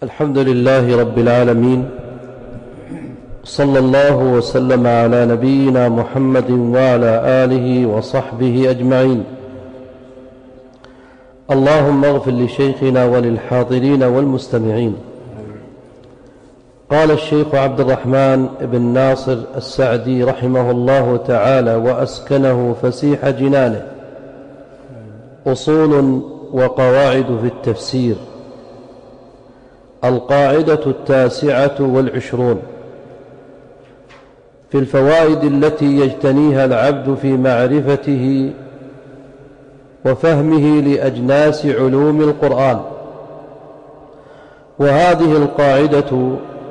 الحمد لله رب العالمين، صلى الله وسلم على نبينا محمد وعلى آله وصحبه أجمعين. اللهم اغفر لشيخنا وللحاضرين والمستمعين. قال الشيخ عبد الرحمن بن ناصر السعدي رحمه الله تعالى وأسكنه فسيح جنانه: أصول وقواعد في التفسير. القاعدة 29 في الفوائد التي يجتنيها العبد في معرفته وفهمه لأجناس علوم القرآن. وهذه القاعدة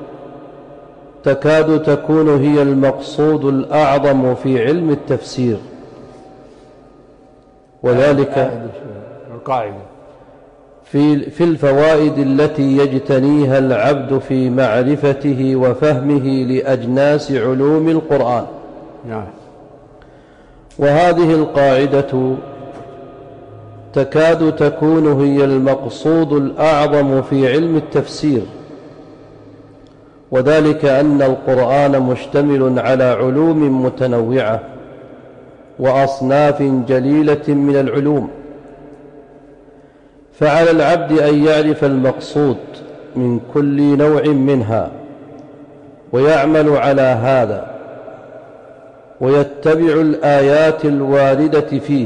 تكاد تكون هي المقصود الأعظم في علم التفسير، وذلك في الفوائد التي يجتنيها العبد في معرفته وفهمه لأجناس علوم القرآن. وهذه القاعدة تكاد تكون هي المقصود الأعظم في علم التفسير، وذلك أن القرآن مشتمل على علوم متنوعة وأصناف جليلة من العلوم، فعلى العبد أن يعرف المقصود من كل نوع منها ويعمل على هذا ويتبع الآيات الواردة فيه،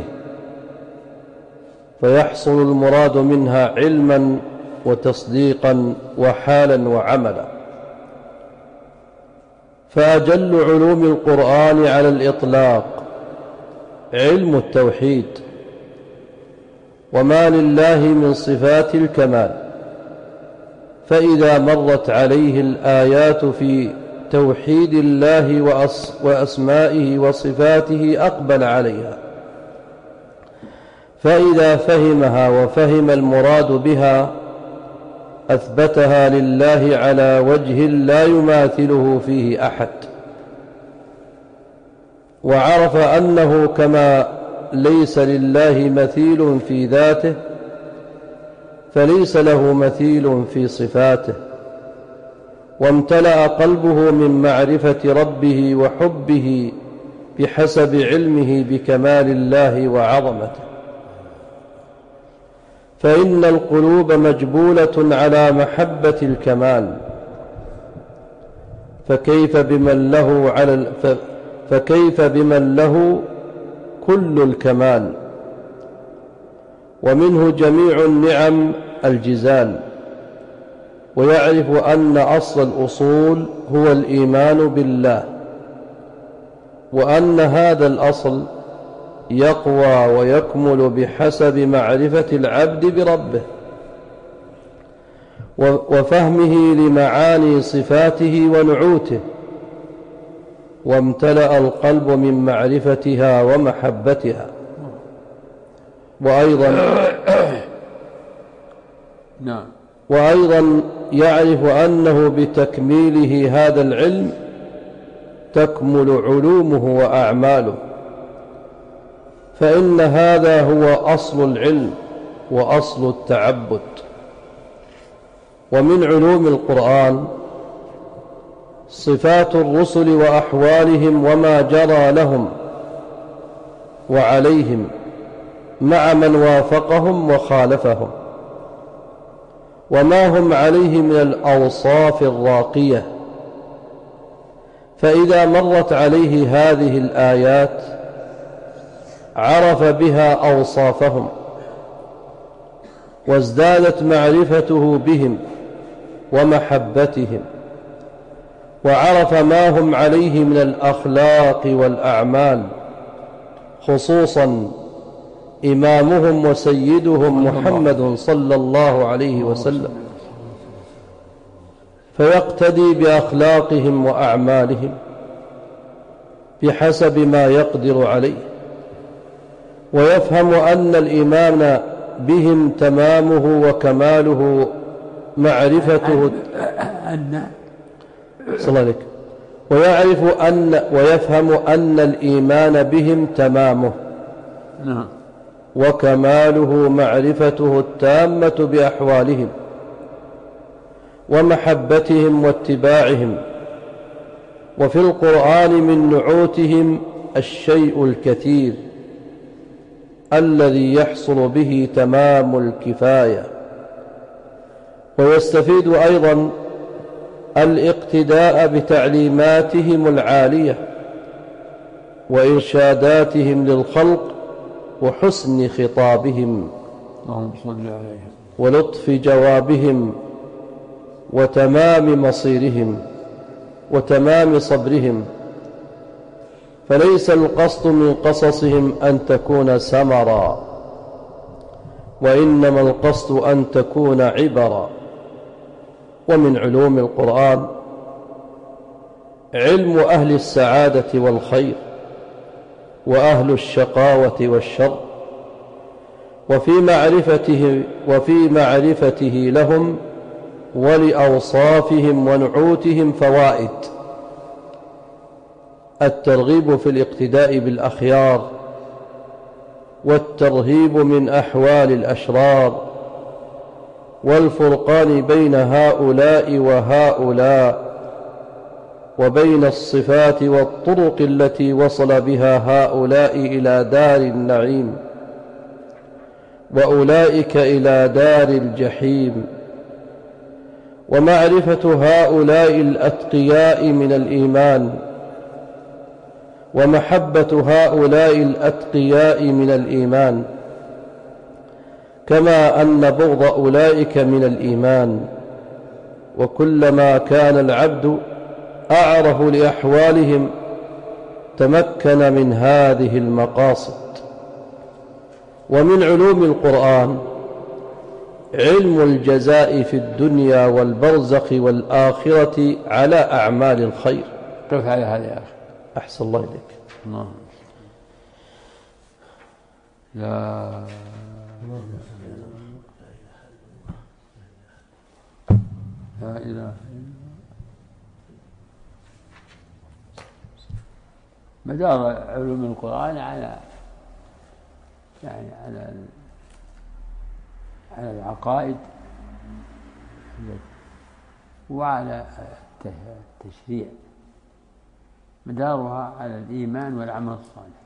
فيحصل المراد منها علما وتصديقا وحالا وعملا. فأجل علوم القرآن على الإطلاق علم التوحيد، وما لله من صفات الكمال، فإذا مرت عليه الآيات في توحيد الله وأسمائه وصفاته أقبل عليها، فإذا فهمها وفهم المراد بها أثبتها لله على وجه لا يماثله فيه أحد، وعرف أنه كما ليس لله مثيل في ذاته فليس له مثيل في صفاته، وامتلأ قلبه من معرفة ربه وحبه بحسب علمه بكمال الله وعظمته. فإن القلوب مجبولة على محبة الكمال، فكيف بمن له كل الكمال، ومنه جميع النعم الجزال. ويعرف أن أصل الأصول هو الإيمان بالله، وأن هذا الأصل يقوى ويكمل بحسب معرفة العبد بربه وفهمه لمعاني صفاته ونعوته، وامتلأ القلب من معرفتها ومحبتها. وأيضا يعرف أنه بتكميله هذا العلم تكمل علومه وأعماله، فإن هذا هو أصل العلم وأصل التعبد. ومن علوم القرآن صفات الرسل وأحوالهم وما جرى لهم وعليهم مع من وافقهم وخالفهم، وما هم عليه من الأوصاف الراقية. فإذا مرت عليه هذه الآيات عرف بها أوصافهم، وازدادت معرفته بهم ومحبتهم، وعرف ما هم عليه من الأخلاق والأعمال، خصوصا إمامهم وسيدهم محمد صلى الله عليه وسلم، فيقتدي بأخلاقهم وأعمالهم بحسب ما يقدر عليه، ويفهم أن الإيمان بهم تمامه وكماله معرفته صلى الله عليك. ويفهم أن الإيمان بهم تمامه وكماله معرفته التامة بأحوالهم، ومحبتهم واتباعهم. وفي القرآن من نعوتهم الشيء الكثير الذي يحصل به تمام الكفاية. ويستفيد أيضا الاقتداء بتعليماتهم العالية وإرشاداتهم للخلق وحسن خطابهم ولطف جوابهم وتمام مصيرهم وتمام صبرهم. فليس القصد من قصصهم أن تكون سمرا، وإنما القصد أن تكون عبرا. ومن علوم القرآن علم أهل السعادة والخير وأهل الشقاوة والشر، وفي معرفته لهم ولأوصافهم ونعوتهم فوائد: الترغيب في الاقتداء بالأخيار، والترهيب من أحوال الأشرار، والفرقان بين هؤلاء وهؤلاء، وبين الصفات والطرق التي وصل بها هؤلاء إلى دار النعيم وأولئك إلى دار الجحيم، ومعرفة هؤلاء الأتقياء من الإيمان، ومحبة هؤلاء الأتقياء من الإيمان، كما أن بغض أولئك من الإيمان. وكلما كان العبد أعرف لأحوالهم تمكن من هذه المقاصد. ومن علوم القرآن علم الجزاء في الدنيا والبرزخ والآخرة على أعمال الخير. كيف على هذا يا أخي؟ أحسن الله إليك. لا لا إله إلا مدار علوم القرآن على على العقائد وعلى التشريع، مدارها على الإيمان والعمل الصالح.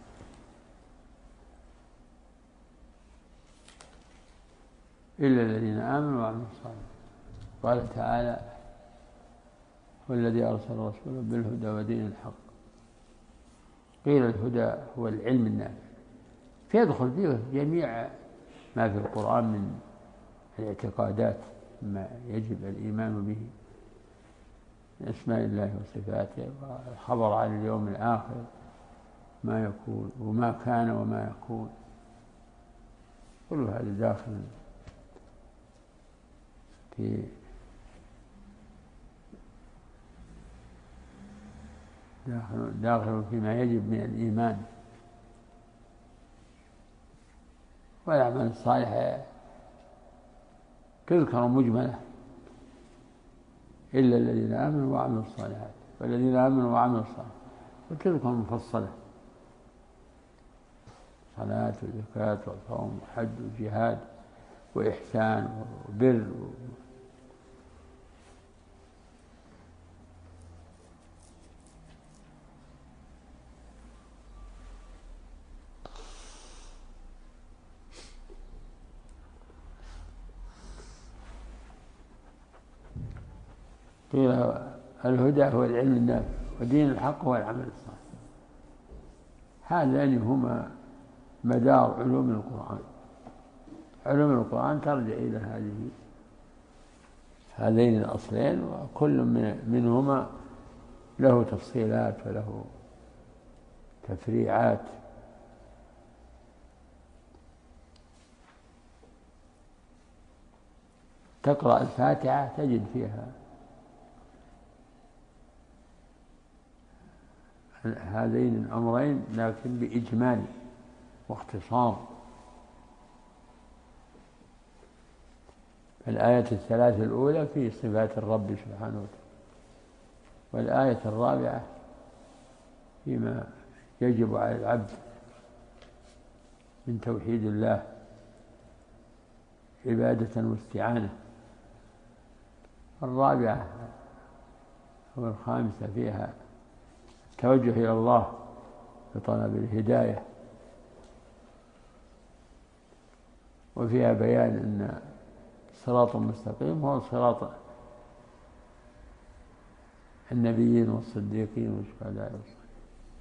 إلا الذين آمنوا وعملوا الصالحات. قال تعالى: هو الذي أرسل رسوله بالهدى ودين الحق. قيل الهدى هو العلم النافع، فيدخل فيه جميع ما في القرآن من الاعتقادات، ما يجب الإيمان به من أسماء الله وصفاته، والخبر عن اليوم الآخر، ما يكون وما كان وما يكون، كل هذا داخل فيما يجب من الإيمان. والأعمال الصالحة تذكر مجملة: إلا الذين آمنوا وعملوا الصالحات، والذين آمنوا وعملوا الصالحات، وتذكر مفصلة: صلاة وزكاة وصوم وحج وجهاد وإحسان وبر قيل الهدى هو العلم النافع ودين الحق هو العمل الصالح. هذان هما مدار علوم القرآن. علوم القرآن ترجع إلى هذين الأصلين، وكل منهما له تفصيلات وله تفريعات. تقرأ الفاتحة تجد فيها هذين الأمرين، لكن بإجمال واختصار. الآية الثلاث الأولى في صفات الرب سبحانه وتعالى، والآية الرابعة فيما يجب على العبد من توحيد الله عبادة واستعانة. الرابعة والخامسة فيها التوجه إلى الله بطلب الهداية، وفيها بيان أن الصراط المستقيم هو صراط النبيين والصديقين والشهداء والصالحين.